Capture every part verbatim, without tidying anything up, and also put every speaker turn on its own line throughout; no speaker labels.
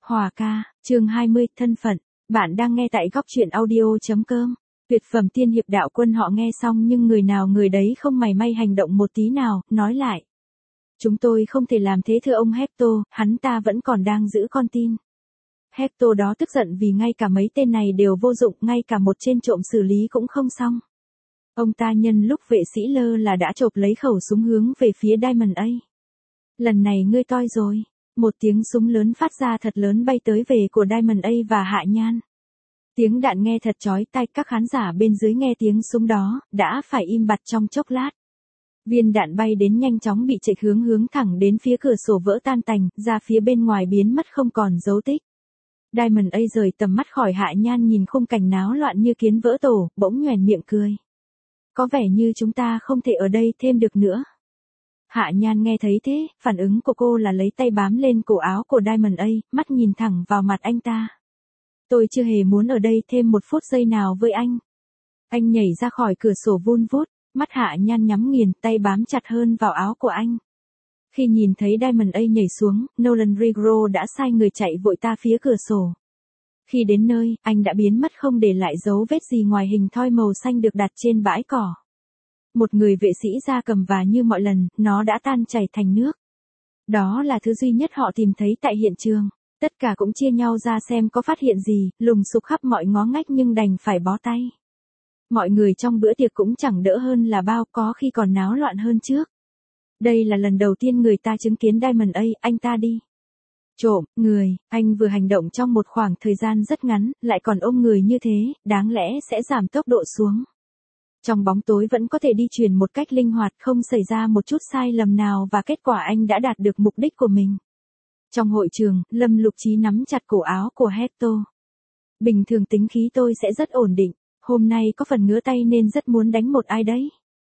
Hòa ca, chương hai mươi, thân phận. Bạn đang nghe tại góc truyện audio.com. Tuyệt phẩm tiên hiệp đạo quân họ nghe xong nhưng người nào người đấy không mảy may hành động một tí nào, nói lại. Chúng tôi không thể làm thế thưa ông Hector, hắn ta vẫn còn đang giữ con tin. Hector đó tức giận vì ngay cả mấy tên này đều vô dụng, ngay cả một tên trộm xử lý cũng không xong. Ông ta nhân lúc vệ sĩ lơ là đã chộp lấy khẩu súng hướng về phía Diamond A. Lần này ngươi toi rồi. Một tiếng súng lớn phát ra thật lớn bay tới về của Diamond A và Hạ Nhan. Tiếng đạn nghe thật chói tai, các khán giả bên dưới nghe tiếng súng đó, đã phải im bặt trong chốc lát. Viên đạn bay đến nhanh chóng bị chệch hướng hướng thẳng đến phía cửa sổ vỡ tan tành, ra phía bên ngoài biến mất không còn dấu tích. Diamond A rời tầm mắt khỏi Hạ Nhan nhìn khung cảnh náo loạn như kiến vỡ tổ, bỗng nhoẻn miệng cười. Có vẻ như chúng ta không thể ở đây thêm được nữa. Hạ Nhan nghe thấy thế, phản ứng của cô là lấy tay bám lên cổ áo của Diamond A, mắt nhìn thẳng vào mặt anh ta. Tôi chưa hề muốn ở đây thêm một phút giây nào với anh. Anh nhảy ra khỏi cửa sổ vun vút, mắt Hạ Nhan nhắm nghiền, tay bám chặt hơn vào áo của anh. Khi nhìn thấy Diamond A nhảy xuống, Nolan Rigro đã sai người chạy vội ta phía cửa sổ. Khi đến nơi, anh đã biến mất không để lại dấu vết gì ngoài hình thoi màu xanh được đặt trên bãi cỏ. Một người vệ sĩ da cầm và như mọi lần, nó đã tan chảy thành nước. Đó là thứ duy nhất họ tìm thấy tại hiện trường. Tất cả cũng chia nhau ra xem có phát hiện gì, lùng sục khắp mọi ngõ ngách nhưng đành phải bó tay. Mọi người trong bữa tiệc cũng chẳng đỡ hơn là bao, có khi còn náo loạn hơn trước. Đây là lần đầu tiên người ta chứng kiến Diamond A, anh ta đi. Trộm, người, anh vừa hành động trong một khoảng thời gian rất ngắn, lại còn ôm người như thế, đáng lẽ sẽ giảm tốc độ xuống. Trong bóng tối vẫn có thể đi chuyển một cách linh hoạt, không xảy ra một chút sai lầm nào và kết quả anh đã đạt được mục đích của mình. Trong hội trường, Lâm Lục Chí nắm chặt cổ áo của Hector. Bình thường tính khí tôi sẽ rất ổn định, hôm nay có phần ngứa tay nên rất muốn đánh một ai đấy.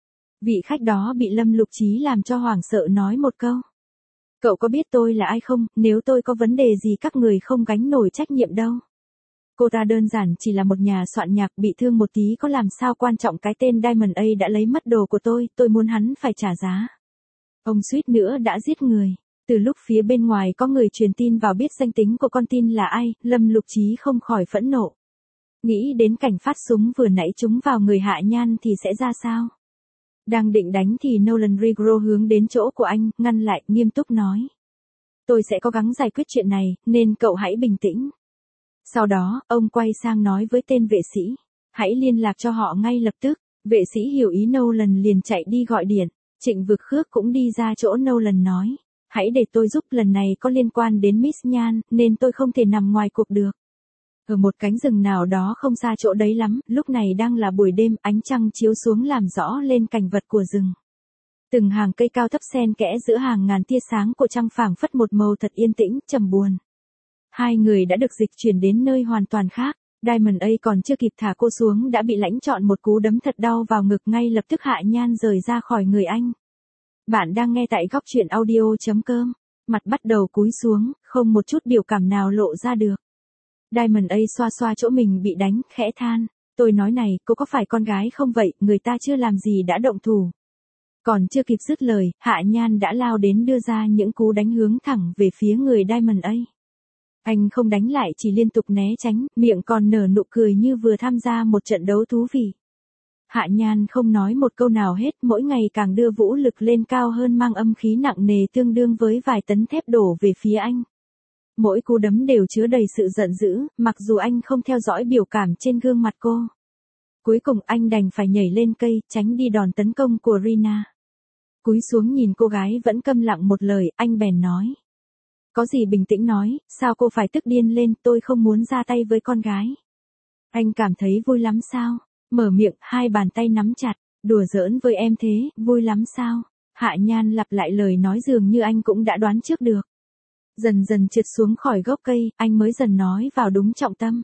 Vị khách đó bị Lâm Lục Chí làm cho hoảng sợ nói một câu. Cậu có biết tôi là ai không, nếu tôi có vấn đề gì các người không gánh nổi trách nhiệm đâu. Cô ta đơn giản chỉ là một nhà soạn nhạc bị thương một tí có làm sao quan trọng cái tên Diamond A đã lấy mất đồ của tôi, tôi muốn hắn phải trả giá. Ông suýt nữa đã giết người. Từ lúc phía bên ngoài có người truyền tin vào biết danh tính của con tin là ai, Lâm Lục Chí không khỏi phẫn nộ. Nghĩ đến cảnh phát súng vừa nãy trúng vào người Hạ Nhan thì sẽ ra sao? Đang định đánh thì Nolan Rigro hướng đến chỗ của anh, ngăn lại, nghiêm túc nói. Tôi sẽ cố gắng giải quyết chuyện này, nên cậu hãy bình tĩnh. Sau đó, ông quay sang nói với tên vệ sĩ. Hãy liên lạc cho họ ngay lập tức. Vệ sĩ hiểu ý Nolan liền chạy đi gọi điện. Trịnh Vực Khước cũng đi ra chỗ Nolan nói. Hãy để tôi giúp, lần này có liên quan đến Miss Nhan, nên tôi không thể nằm ngoài cuộc được. Ở một cánh rừng nào đó không xa chỗ đấy lắm, lúc này đang là buổi đêm, ánh trăng chiếu xuống làm rõ lên cảnh vật của rừng. Từng hàng cây cao thấp xen kẽ giữa hàng ngàn tia sáng của trăng phảng phất một màu thật yên tĩnh, trầm buồn. Hai người đã được dịch chuyển đến nơi hoàn toàn khác. Diamond A còn chưa kịp thả cô xuống đã bị lãnh chọn một cú đấm thật đau vào ngực, ngay lập tức Hạ Nhan rời ra khỏi người anh. Bạn đang nghe tại góc truyện audio.com. Mặt bắt đầu cúi xuống, không một chút biểu cảm nào lộ ra được. Diamond A xoa xoa chỗ mình bị đánh, khẽ than. Tôi nói này, cô có phải con gái không vậy, người ta chưa làm gì đã động thủ. Còn chưa kịp dứt lời, Hạ Nhan đã lao đến đưa ra những cú đánh hướng thẳng về phía người Diamond A. Anh không đánh lại, chỉ liên tục né tránh, miệng còn nở nụ cười như vừa tham gia một trận đấu thú vị. Hạ Nhan không nói một câu nào hết, mỗi ngày càng đưa vũ lực lên cao hơn, mang âm khí nặng nề tương đương với vài tấn thép đổ về phía anh. Mỗi cú đấm đều chứa đầy sự giận dữ, mặc dù anh không theo dõi biểu cảm trên gương mặt cô. Cuối cùng anh đành phải nhảy lên cây, tránh đi đòn tấn công của Rina. Cúi xuống nhìn cô gái vẫn câm lặng một lời, anh bèn nói. Có gì bình tĩnh nói, sao cô phải tức điên lên, tôi không muốn ra tay với con gái. Anh cảm thấy vui lắm sao? Mở miệng, hai bàn tay nắm chặt, đùa giỡn với em thế, vui lắm sao? Hạ Nhan lặp lại lời nói dường như anh cũng đã đoán trước được. Dần dần trượt xuống khỏi gốc cây, anh mới dần nói vào đúng trọng tâm.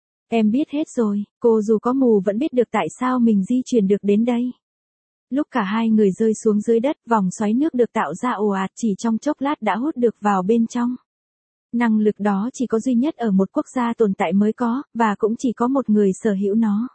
Em biết hết rồi, cô dù có mù vẫn biết được tại sao mình di chuyển được đến đây. Lúc cả hai người rơi xuống dưới đất, vòng xoáy nước được tạo ra ồ ạt chỉ trong chốc lát đã hút được vào bên trong. Năng lực đó chỉ có duy nhất ở một quốc gia tồn tại mới có, và cũng chỉ có một người sở hữu nó.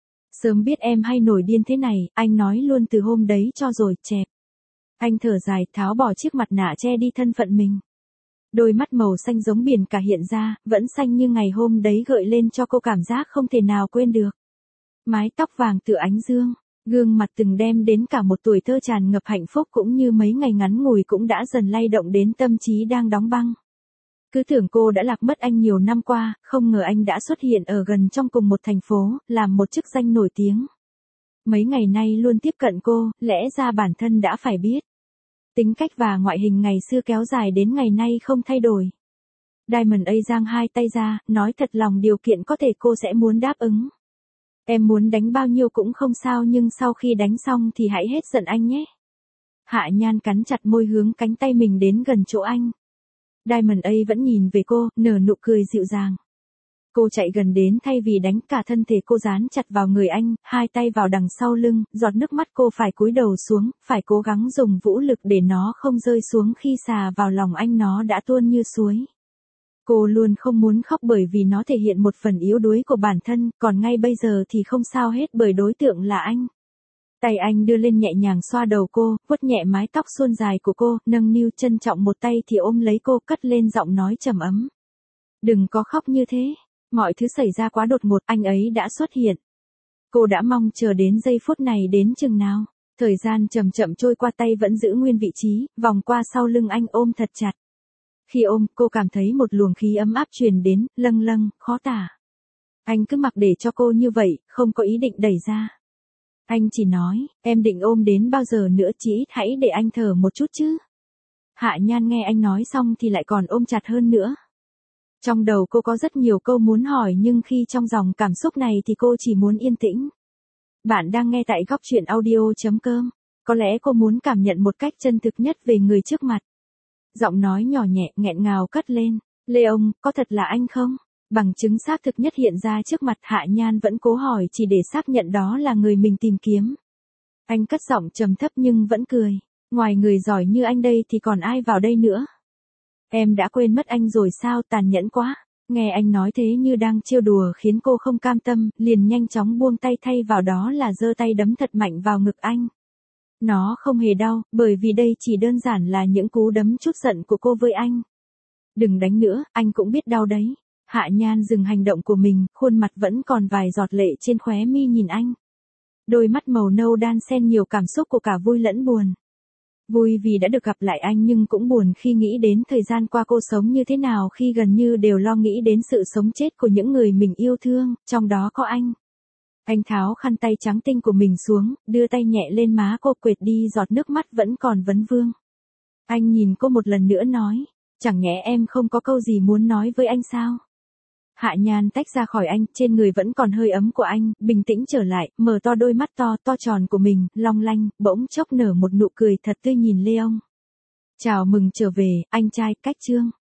Sớm biết em hay nổi điên thế này, anh nói luôn từ hôm đấy cho rồi, chẹp. Anh thở dài, tháo bỏ chiếc mặt nạ che đi thân phận mình. Đôi mắt màu xanh giống biển cả hiện ra, vẫn xanh như ngày hôm đấy gợi lên cho cô cảm giác không thể nào quên được. Mái tóc vàng tựa ánh dương, gương mặt từng đem đến cả một tuổi thơ tràn ngập hạnh phúc cũng như mấy ngày ngắn ngủi cũng đã dần lay động đến tâm trí đang đóng băng. Cứ tưởng cô đã lạc mất anh nhiều năm qua, không ngờ anh đã xuất hiện ở gần trong cùng một thành phố, làm một chức danh nổi tiếng. Mấy ngày nay luôn tiếp cận cô, lẽ ra bản thân đã phải biết. Tính cách và ngoại hình ngày xưa kéo dài đến ngày nay không thay đổi. Diamond A giang hai tay ra, nói thật lòng điều kiện có thể cô sẽ muốn đáp ứng. Em muốn đánh bao nhiêu cũng không sao nhưng sau khi đánh xong thì hãy hết giận anh nhé. Hạ Nhan cắn chặt môi hướng cánh tay mình đến gần chỗ anh. Diamond A vẫn nhìn về cô, nở nụ cười dịu dàng. Cô chạy gần đến thay vì đánh cả thân thể cô dán chặt vào người anh, hai tay vào đằng sau lưng, giọt nước mắt cô phải cúi đầu xuống, phải cố gắng dùng vũ lực để nó không rơi xuống khi xà vào lòng anh nó đã tuôn như suối. Cô luôn không muốn khóc bởi vì nó thể hiện một phần yếu đuối của bản thân, còn ngay bây giờ thì không sao hết bởi đối tượng là anh. Tay anh đưa lên nhẹ nhàng xoa đầu cô, vuốt nhẹ mái tóc suôn dài của cô, nâng niu trân trọng một tay thì ôm lấy cô, cất lên giọng nói trầm ấm. Đừng có khóc như thế, mọi thứ xảy ra quá đột ngột, anh ấy đã xuất hiện. Cô đã mong chờ đến giây phút này đến chừng nào. Thời gian chậm chậm trôi qua, tay vẫn giữ nguyên vị trí, vòng qua sau lưng anh ôm thật chặt. Khi ôm, cô cảm thấy một luồng khí ấm áp truyền đến, lâng lâng, khó tả. Anh cứ mặc để cho cô như vậy, không có ý định đẩy ra. Anh chỉ nói, em định ôm đến bao giờ nữa, chỉ ít hãy để anh thở một chút chứ. Hạ Nhan nghe anh nói xong thì lại còn ôm chặt hơn nữa. Trong đầu cô có rất nhiều câu muốn hỏi nhưng khi trong dòng cảm xúc này thì cô chỉ muốn yên tĩnh. Bạn đang nghe tại góc truyện audio chấm com. Có lẽ cô muốn cảm nhận một cách chân thực nhất về người trước mặt. Giọng nói nhỏ nhẹ, nghẹn ngào cất lên. Leon, có thật là anh không? Bằng chứng xác thực nhất hiện ra trước mặt, Hạ Nhan vẫn cố hỏi chỉ để xác nhận đó là người mình tìm kiếm. Anh cất giọng trầm thấp nhưng vẫn cười. Ngoài người giỏi như anh đây thì còn ai vào đây nữa? Em đã quên mất anh rồi sao, tàn nhẫn quá. Nghe anh nói thế như đang trêu đùa khiến cô không cam tâm, liền nhanh chóng buông tay, thay vào đó là giơ tay đấm thật mạnh vào ngực anh. Nó không hề đau, bởi vì đây chỉ đơn giản là những cú đấm chút giận của cô với anh. Đừng đánh nữa, anh cũng biết đau đấy. Hạ Nhan dừng hành động của mình, khuôn mặt vẫn còn vài giọt lệ trên khóe mi nhìn anh. Đôi mắt màu nâu đan xen nhiều cảm xúc của cả vui lẫn buồn. Vui vì đã được gặp lại anh nhưng cũng buồn khi nghĩ đến thời gian qua cô sống như thế nào khi gần như đều lo nghĩ đến sự sống chết của những người mình yêu thương, trong đó có anh. Anh tháo khăn tay trắng tinh của mình xuống, đưa tay nhẹ lên má cô, quệt đi giọt nước mắt vẫn còn vấn vương. Anh nhìn cô một lần nữa nói, chẳng nhẽ em không có câu gì muốn nói với anh sao? Hạ Nhan tách ra khỏi anh, trên người vẫn còn hơi ấm của anh, bình tĩnh trở lại, mở to đôi mắt to, to tròn của mình, long lanh, bỗng chốc nở một nụ cười thật tươi nhìn Leon. Chào mừng trở về, anh trai, cách chương.